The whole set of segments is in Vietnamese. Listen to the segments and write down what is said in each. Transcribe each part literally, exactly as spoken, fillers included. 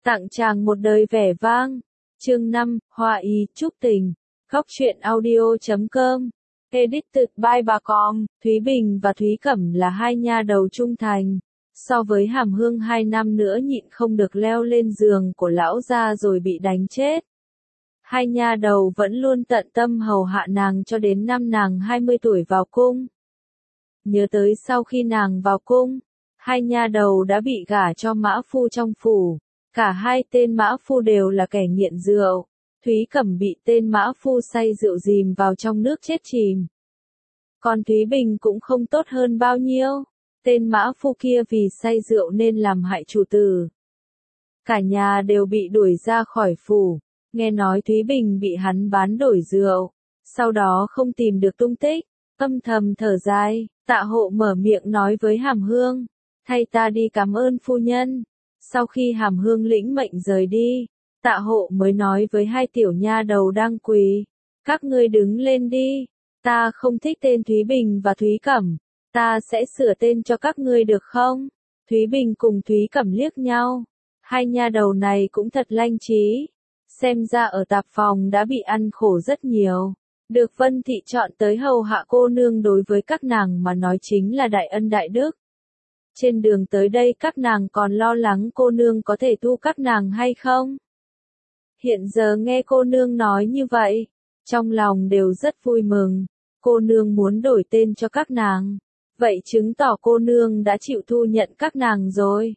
Tặng chàng một đời vẻ vang. Chương năm, Hoa ý, Trúc Tình. Góc truyện audio chấm com. Edited by bà Com. Thúy Bình và Thúy Cẩm là hai nha đầu trung thành. So với Hàm Hương hai năm nữa nhịn không được leo lên giường của lão gia rồi bị đánh chết. Hai nha đầu vẫn luôn tận tâm hầu hạ nàng cho đến năm nàng hai mươi tuổi vào cung. Nhớ tới sau khi nàng vào cung, hai nha đầu đã bị gả cho mã phu trong phủ. Cả hai tên mã phu đều là kẻ nghiện rượu. Thúy Cẩm bị tên mã phu say rượu dìm vào trong nước chết chìm. Còn Thúy Bình cũng không tốt hơn bao nhiêu. Tên mã phu kia vì say rượu nên làm hại chủ tử. Cả nhà đều bị đuổi ra khỏi phủ. Nghe nói Thúy Bình bị hắn bán đổi rượu. Sau đó không tìm được tung tích. Âm thầm thở dài, Tạ Hộ mở miệng nói với Hàm Hương. Thay ta đi cảm ơn phu nhân. Sau khi Hàm Hương lĩnh mệnh rời đi, Tạ Hộ mới nói với hai tiểu nha đầu đang quỳ. Các ngươi đứng lên đi. Ta không thích tên Thúy Bình và Thúy Cẩm. Ta sẽ sửa tên cho các ngươi được không? Thúy Bình cùng Thúy Cẩm liếc nhau. Hai nha đầu này cũng thật lanh trí. Xem ra ở tạp phòng đã bị ăn khổ rất nhiều. Được Vân Thị chọn tới hầu hạ cô nương đối với các nàng mà nói chính là đại ân đại đức. Trên đường tới đây các nàng còn lo lắng cô nương có thể thu các nàng hay không? Hiện giờ nghe cô nương nói như vậy, trong lòng đều rất vui mừng. Cô nương muốn đổi tên cho các nàng. Vậy chứng tỏ cô nương đã chịu thu nhận các nàng rồi.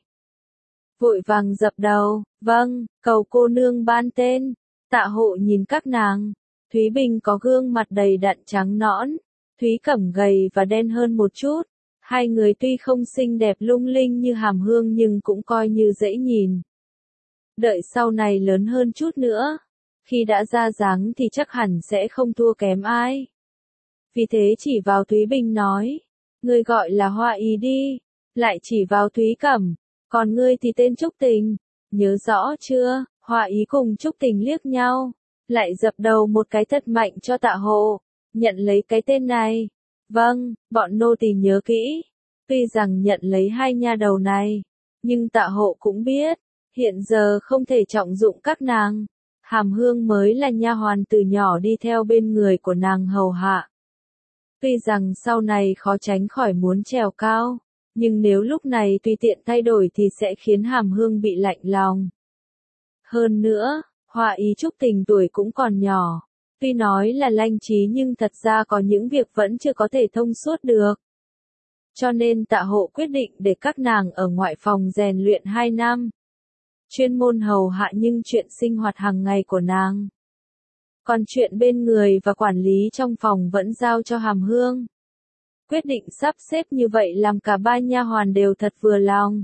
Vội vàng dập đầu, vâng, cầu cô nương ban tên. Tạ Hộ nhìn các nàng. Thúy Bình có gương mặt đầy đặn trắng nõn. Thúy Cẩm gầy và đen hơn một chút. Hai người tuy không xinh đẹp lung linh như Hàm Hương nhưng cũng coi như dễ nhìn. Đợi sau này lớn hơn chút nữa. Khi đã ra dáng thì chắc hẳn sẽ không thua kém ai. Vì thế chỉ vào Thúy Bình nói. Ngươi gọi là Hoa ý đi. Lại chỉ vào Thúy Cẩm. Còn ngươi thì tên Trúc Tình. Nhớ rõ chưa? Hoa ý cùng Trúc Tình liếc nhau. Lại dập đầu một cái thật mạnh cho Tạ Hộ. Nhận lấy cái tên này. Vâng, bọn nô tỳ nhớ kỹ. Tuy rằng nhận lấy hai nha đầu này, nhưng Tạ Hộ cũng biết, hiện giờ không thể trọng dụng các nàng. Hàm Hương mới là nha hoàn từ nhỏ đi theo bên người của nàng hầu hạ. Tuy rằng sau này khó tránh khỏi muốn trèo cao, nhưng nếu lúc này tùy tiện thay đổi thì sẽ khiến Hàm Hương bị lạnh lòng. Hơn nữa, Hoa ý Trúc Tình tuổi cũng còn nhỏ. Tuy nói là lanh trí nhưng thật ra có những việc vẫn chưa có thể thông suốt được. Cho nên Tạ Hộ quyết định để các nàng ở ngoại phòng rèn luyện hai năm. Chuyên môn hầu hạ nhưng chuyện sinh hoạt hàng ngày của nàng. Còn chuyện bên người và quản lý trong phòng vẫn giao cho Hàm Hương. Quyết định sắp xếp như vậy làm cả ba nha hoàn đều thật vừa lòng.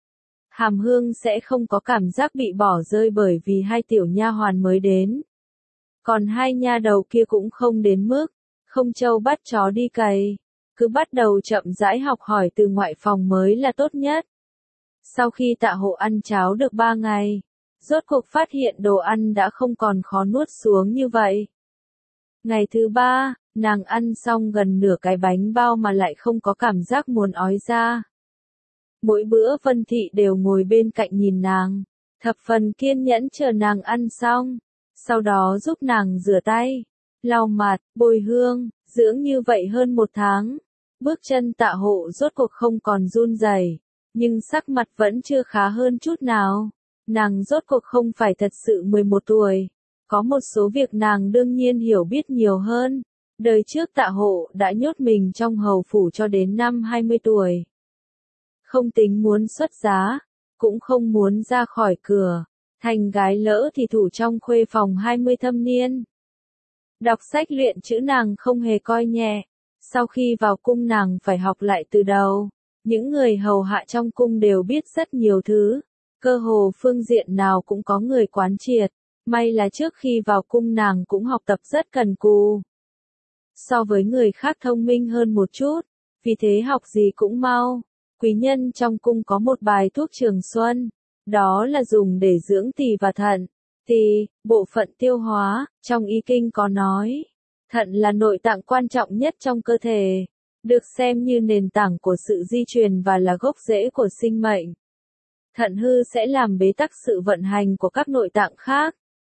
Hàm Hương sẽ không có cảm giác bị bỏ rơi bởi vì hai tiểu nha hoàn mới đến. Còn hai nha đầu kia cũng không đến mức, không trâu bắt chó đi cày, cứ bắt đầu chậm rãi học hỏi từ ngoại phòng mới là tốt nhất. Sau khi Tạ Hộ ăn cháo được ba ngày, rốt cuộc phát hiện đồ ăn đã không còn khó nuốt xuống như vậy. Ngày thứ ba, nàng ăn xong gần nửa cái bánh bao mà lại không có cảm giác muốn ói ra. Mỗi bữa Vân Thị đều ngồi bên cạnh nhìn nàng, thập phần kiên nhẫn chờ nàng ăn xong. Sau đó giúp nàng rửa tay, lau mặt, bôi hương, dưỡng như vậy hơn một tháng. Bước chân Tạ Hộ rốt cuộc không còn run rẩy, nhưng sắc mặt vẫn chưa khá hơn chút nào. Nàng rốt cuộc không phải thật sự mười một tuổi. Có một số việc nàng đương nhiên hiểu biết nhiều hơn. Đời trước Tạ Hộ đã nhốt mình trong hầu phủ cho đến năm hai mươi tuổi. Không tính muốn xuất giá, cũng không muốn ra khỏi cửa. Thành gái lỡ thì thủ trong khuê phòng hai mươi thâm niên. Đọc sách luyện chữ nàng không hề coi nhẹ. Sau khi vào cung nàng phải học lại từ đầu. Những người hầu hạ trong cung đều biết rất nhiều thứ. Cơ hồ phương diện nào cũng có người quán triệt. May là trước khi vào cung nàng cũng học tập rất cần cù. So với người khác thông minh hơn một chút. Vì thế học gì cũng mau. Quý nhân trong cung có một bài thuốc trường xuân. Đó là dùng để dưỡng tỳ và thận. Tỳ, bộ phận tiêu hóa, trong y kinh có nói. Thận là nội tạng quan trọng nhất trong cơ thể. Được xem như nền tảng của sự di truyền và là gốc rễ của sinh mệnh. thận hư sẽ làm bế tắc sự vận hành của các nội tạng khác,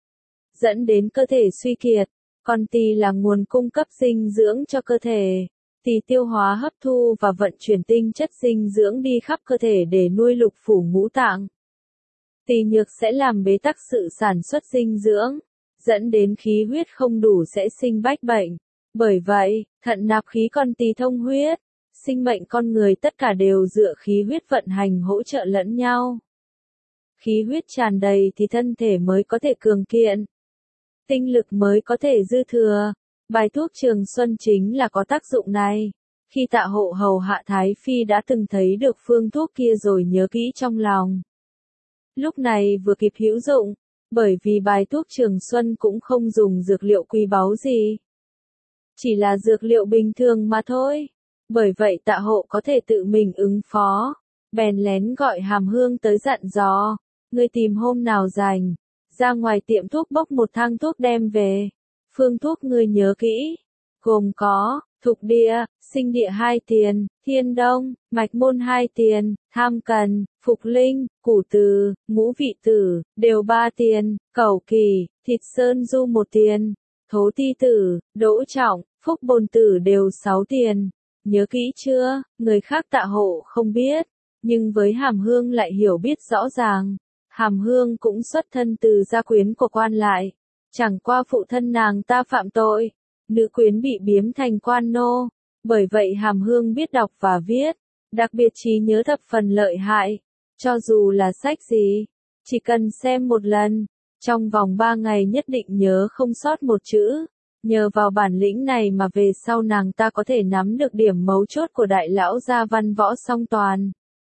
dẫn đến cơ thể suy kiệt. Còn tỳ là nguồn cung cấp dinh dưỡng cho cơ thể. Tỳ tiêu hóa hấp thu và vận chuyển tinh chất dinh dưỡng đi khắp cơ thể để nuôi lục phủ ngũ tạng. Tỳ nhược sẽ làm bế tắc sự sản xuất dinh dưỡng, dẫn đến khí huyết không đủ sẽ sinh bách bệnh. Bởi vậy, thận nạp khí còn tỳ thông huyết. Sinh mệnh con người tất cả đều dựa khí huyết vận hành hỗ trợ lẫn nhau. Khí huyết tràn đầy thì thân thể mới có thể cường kiện. Tinh lực mới có thể dư thừa. Bài thuốc Trường Xuân chính là có tác dụng này. Khi Tạ Hộ hầu hạ Thái Phi đã từng thấy được phương thuốc kia rồi nhớ kỹ trong lòng. Lúc này vừa kịp hữu dụng, bởi vì bài thuốc Trường Xuân cũng không dùng dược liệu quý báu gì. Chỉ là dược liệu bình thường mà thôi. Bởi vậy Tạ Hộ có thể tự mình ứng phó. Bèn lén gọi Hàm Hương tới dặn dò. Ngươi tìm hôm nào rảnh, ra ngoài tiệm thuốc bốc một thang thuốc đem về. Phương thuốc ngươi nhớ kỹ. Gồm có, Thục Địa, Sinh Địa hai tiền, Thiên Đông, Mạch Môn hai tiền, Tham Cần, Phục Linh, Củ Từ, Ngũ Vị Tử, đều ba tiền, Cẩu Kỳ, Thịt Sơn Du một tiền, Thố Ti Tử, Đỗ Trọng, Phúc Bồn Tử đều sáu tiền. Nhớ kỹ chưa? Người khác Tạ Hộ không biết, nhưng với Hàm Hương lại hiểu biết rõ ràng. Hàm Hương cũng xuất thân từ gia quyến của quan lại. Chẳng qua phụ thân nàng ta phạm tội, nữ quyến bị biếm thành quan nô. Bởi vậy Hàm Hương biết đọc và viết, đặc biệt trí nhớ thập phần lợi hại. Cho dù là sách gì, chỉ cần xem một lần, trong vòng ba ngày nhất định nhớ không sót một chữ. Nhờ vào bản lĩnh này mà về sau nàng ta có thể nắm được điểm mấu chốt của đại lão gia văn võ song toàn.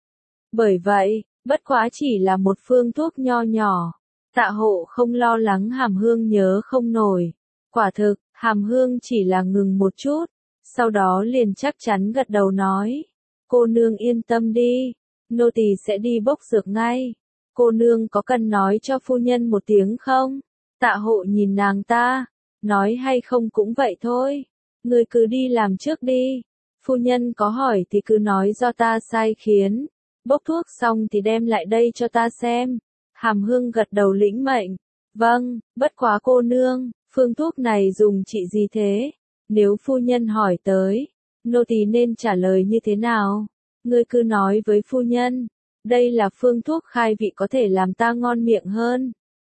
Bởi vậy, bất quá chỉ là một phương thuốc nho nhỏ. Tạ Hộ không lo lắng Hàm Hương nhớ không nổi. Quả thực, Hàm Hương chỉ là ngừng một chút, sau đó liền chắc chắn gật đầu nói. Cô nương yên tâm đi, nô tỳ sẽ đi bốc dược ngay. Cô nương có cần nói cho phu nhân một tiếng không? Tạ Hộ nhìn nàng ta, nói hay không cũng vậy thôi. Ngươi cứ đi làm trước đi. Phu nhân có hỏi thì cứ nói do ta sai khiến. Bốc thuốc xong thì đem lại đây cho ta xem. Hàm Hương gật đầu lĩnh mệnh. Vâng, bất quá cô nương, phương thuốc này dùng trị gì thế? Nếu phu nhân hỏi tới, nô tỳ nên trả lời như thế nào? Ngươi cứ nói với phu nhân, đây là phương thuốc khai vị có thể làm ta ngon miệng hơn.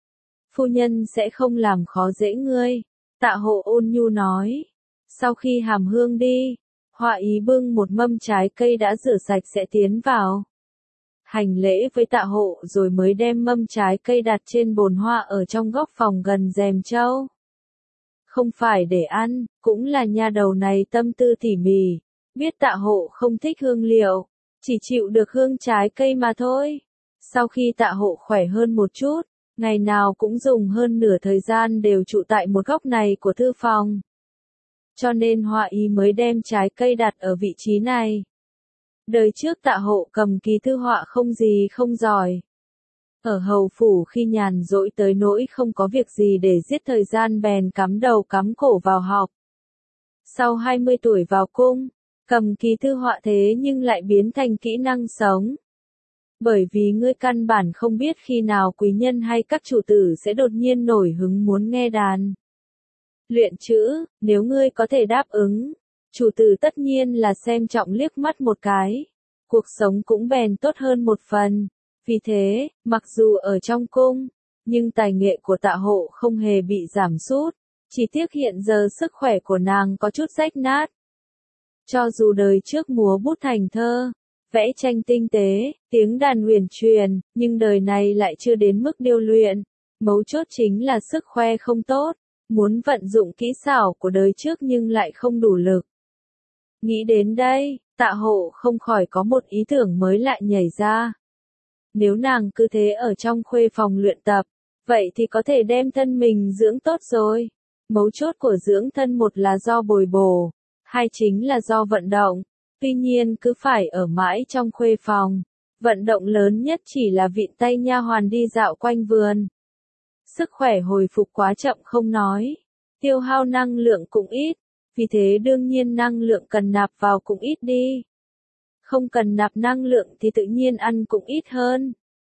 Phu nhân sẽ không làm khó dễ ngươi. Tạ Hộ ôn nhu nói. Sau khi Hàm Hương đi, Họa Ý bưng một mâm trái cây đã rửa sạch sẽ tiến vào. Hành lễ với Tạ Hộ rồi mới đem mâm trái cây đặt trên bồn hoa ở trong góc phòng gần rèm châu. Không phải để ăn, cũng là nha đầu này tâm tư tỉ mỉ, biết Tạ Hộ không thích hương liệu, chỉ chịu được hương trái cây mà thôi. Sau khi Tạ Hộ khỏe hơn một chút, ngày nào cũng dùng hơn nửa thời gian đều trụ tại một góc này của thư phòng. Cho nên Họa Ý mới đem trái cây đặt ở vị trí này. Đời trước Tạ Hộ cầm kỳ thư họa không gì không giỏi. Ở hầu phủ khi nhàn rỗi tới nỗi không có việc gì để giết thời gian bèn cắm đầu cắm cổ vào học. Sau hai mươi tuổi vào cung, cầm kỳ thư họa thế nhưng lại biến thành kỹ năng sống. Bởi vì ngươi căn bản không biết khi nào quý nhân hay các chủ tử sẽ đột nhiên nổi hứng muốn nghe đàn. Luyện chữ, nếu ngươi có thể đáp ứng, chủ tử tất nhiên là xem trọng liếc mắt một cái. Cuộc sống cũng bèn tốt hơn một phần. Vì thế, mặc dù ở trong cung, nhưng tài nghệ của Tạ Hộ không hề bị giảm sút. Chỉ tiếc hiện giờ sức khỏe của nàng có chút rách nát. Cho dù đời trước múa bút thành thơ, vẽ tranh tinh tế, tiếng đàn huyền truyền, nhưng đời này lại chưa đến mức điêu luyện. Mấu chốt chính là sức khoe không tốt, muốn vận dụng kỹ xảo của đời trước nhưng lại không đủ lực. Nghĩ đến đây, Tạ Hộ không khỏi có một ý tưởng mới lại nhảy ra. Nếu nàng cứ thế ở trong khuê phòng luyện tập, vậy thì có thể đem thân mình dưỡng tốt rồi. Mấu chốt của dưỡng thân một là do bồi bổ, hai chính là do vận động. Tuy nhiên cứ phải ở mãi trong khuê phòng, vận động lớn nhất chỉ là vịn tay nha hoàn đi dạo quanh vườn. Sức khỏe hồi phục quá chậm không nói, tiêu hao năng lượng cũng ít, vì thế đương nhiên năng lượng cần nạp vào cũng ít đi. Không cần nạp năng lượng thì tự nhiên ăn cũng ít hơn.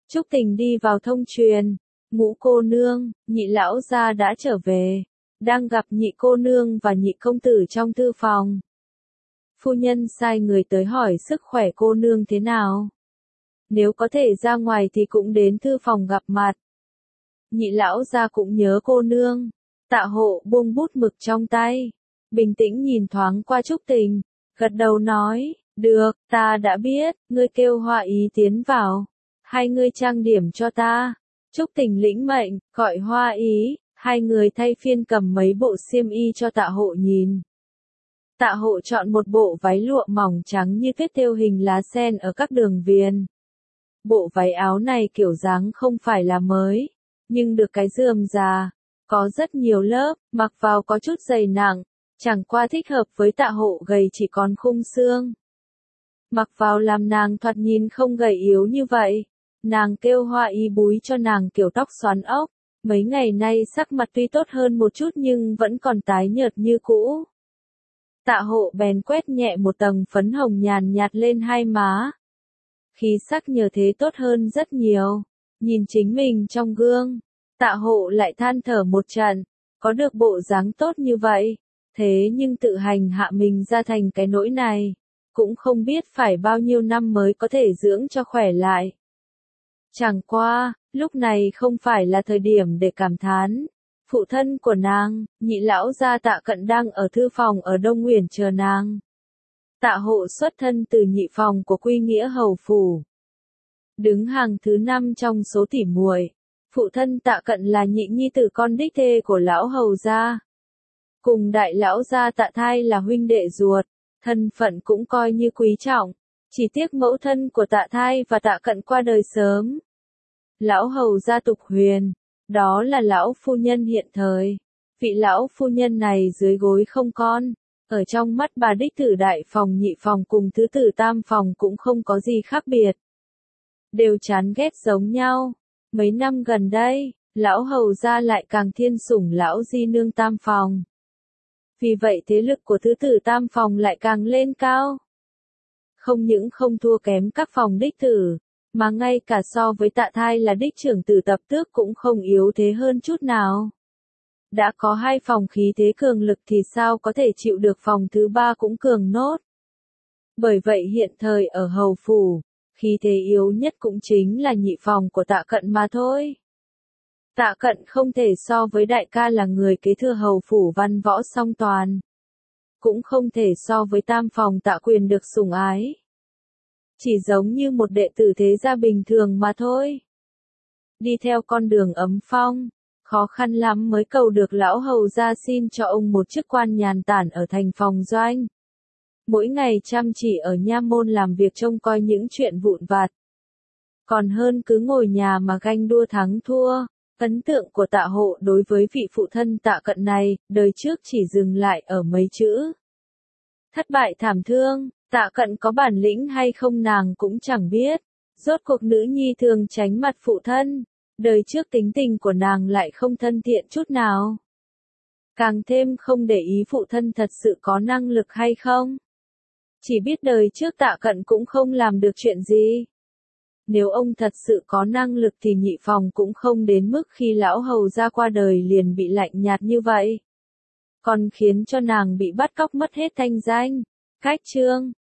Trúc Tình đi vào thông truyền, Ngũ cô nương, Nhị lão gia đã trở về, đang gặp Nhị cô nương và Nhị công tử trong thư phòng. Phu nhân sai người tới hỏi sức khỏe cô nương thế nào. Nếu có thể ra ngoài thì cũng đến thư phòng gặp mặt. Nhị lão gia cũng nhớ cô nương. Tạ Hộ buông bút mực trong tay, bình tĩnh nhìn thoáng qua Trúc Tình, gật đầu nói, được, ta đã biết, ngươi kêu Hoa Ý tiến vào, hai ngươi trang điểm cho ta. Trúc Tình lĩnh mệnh, gọi Hoa Ý, hai người thay phiên cầm mấy bộ xiêm y cho Tạ Hộ nhìn. Tạ Hộ chọn một bộ váy lụa mỏng trắng như tuyết thêu hình lá sen ở các đường viền. Bộ váy áo này kiểu dáng không phải là mới, nhưng được cái rườm rà, có rất nhiều lớp, mặc vào có chút dày nặng, chẳng qua thích hợp với Tạ Hộ gầy chỉ còn khung xương. Mặc vào làm nàng thoạt nhìn không gầy yếu như vậy. Nàng kêu Hoa Ý búi cho nàng kiểu tóc xoắn ốc, mấy ngày nay sắc mặt tuy tốt hơn một chút nhưng vẫn còn tái nhợt như cũ. Tạ Hộ bèn quét nhẹ một tầng phấn hồng nhàn nhạt lên hai má. Khí sắc nhờ thế tốt hơn rất nhiều. Nhìn chính mình trong gương, Tạ Hộ lại than thở một trận, có được bộ dáng tốt như vậy, thế nhưng tự hành hạ mình ra thành cái nỗi này, cũng không biết phải bao nhiêu năm mới có thể dưỡng cho khỏe lại. Chẳng qua, lúc này không phải là thời điểm để cảm thán. Phụ thân của nàng, Nhị lão gia Tạ Cận đang ở thư phòng ở Đông Nguyền chờ nàng. Tạ Hộ xuất thân từ nhị phòng của Quy Nghĩa hầu phủ, đứng hàng thứ năm trong số tỷ muội. Phụ thân Tạ Cận là nhị nhi tử con đích thê của lão hầu gia, cùng đại lão gia Tạ Thai là huynh đệ ruột, thân phận cũng coi như quý trọng. Chỉ tiếc mẫu thân của Tạ Thai và Tạ Cận qua đời sớm. Lão hầu gia Tục Huyền, đó là lão phu nhân hiện thời. Vị lão phu nhân này dưới gối không con, ở trong mắt bà đích tử đại phòng nhị phòng cùng thứ tử tam phòng cũng không có gì khác biệt. Đều chán ghét giống nhau. Mấy năm gần đây, lão hầu gia lại càng thiên sủng lão di nương tam phòng. Vì vậy thế lực của thứ tử tam phòng lại càng lên cao. Không những không thua kém các phòng đích tử, mà ngay cả so với Tạ Thai là đích trưởng tử Tập Tước cũng không yếu thế hơn chút nào. Đã có hai phòng khí thế cường lực thì sao có thể chịu được phòng thứ ba cũng cường nốt. Bởi vậy hiện thời ở hầu phủ, khí thế yếu nhất cũng chính là nhị phòng của Tạ Cận mà thôi. Tạ Cận không thể so với đại ca là người kế thừa hầu phủ văn võ song toàn. Cũng không thể so với tam phòng Tạ Quyền được sủng ái. Chỉ giống như một đệ tử thế gia bình thường mà thôi. Đi theo con đường ấm phong, khó khăn lắm mới cầu được lão hầu gia xin cho ông một chức quan nhàn tản ở thành phòng doanh. Mỗi ngày chăm chỉ ở nha môn làm việc trông coi những chuyện vụn vặt. Còn hơn cứ ngồi nhà mà ganh đua thắng thua. Ấn tượng của Tạ Hộ đối với vị phụ thân Tạ Cận này, đời trước chỉ dừng lại ở mấy chữ. Thất bại thảm thương, Tạ Cận có bản lĩnh hay không nàng cũng chẳng biết. Rốt cuộc nữ nhi thường tránh mặt phụ thân, đời trước tính tình của nàng lại không thân thiện chút nào. Càng thêm không để ý phụ thân thật sự có năng lực hay không. Chỉ biết đời trước Tạ Cận cũng không làm được chuyện gì. Nếu ông thật sự có năng lực thì nhị phòng cũng không đến mức khi lão hầu ra qua đời liền bị lạnh nhạt như vậy. Còn khiến cho nàng bị bắt cóc mất hết thanh danh. Cách chương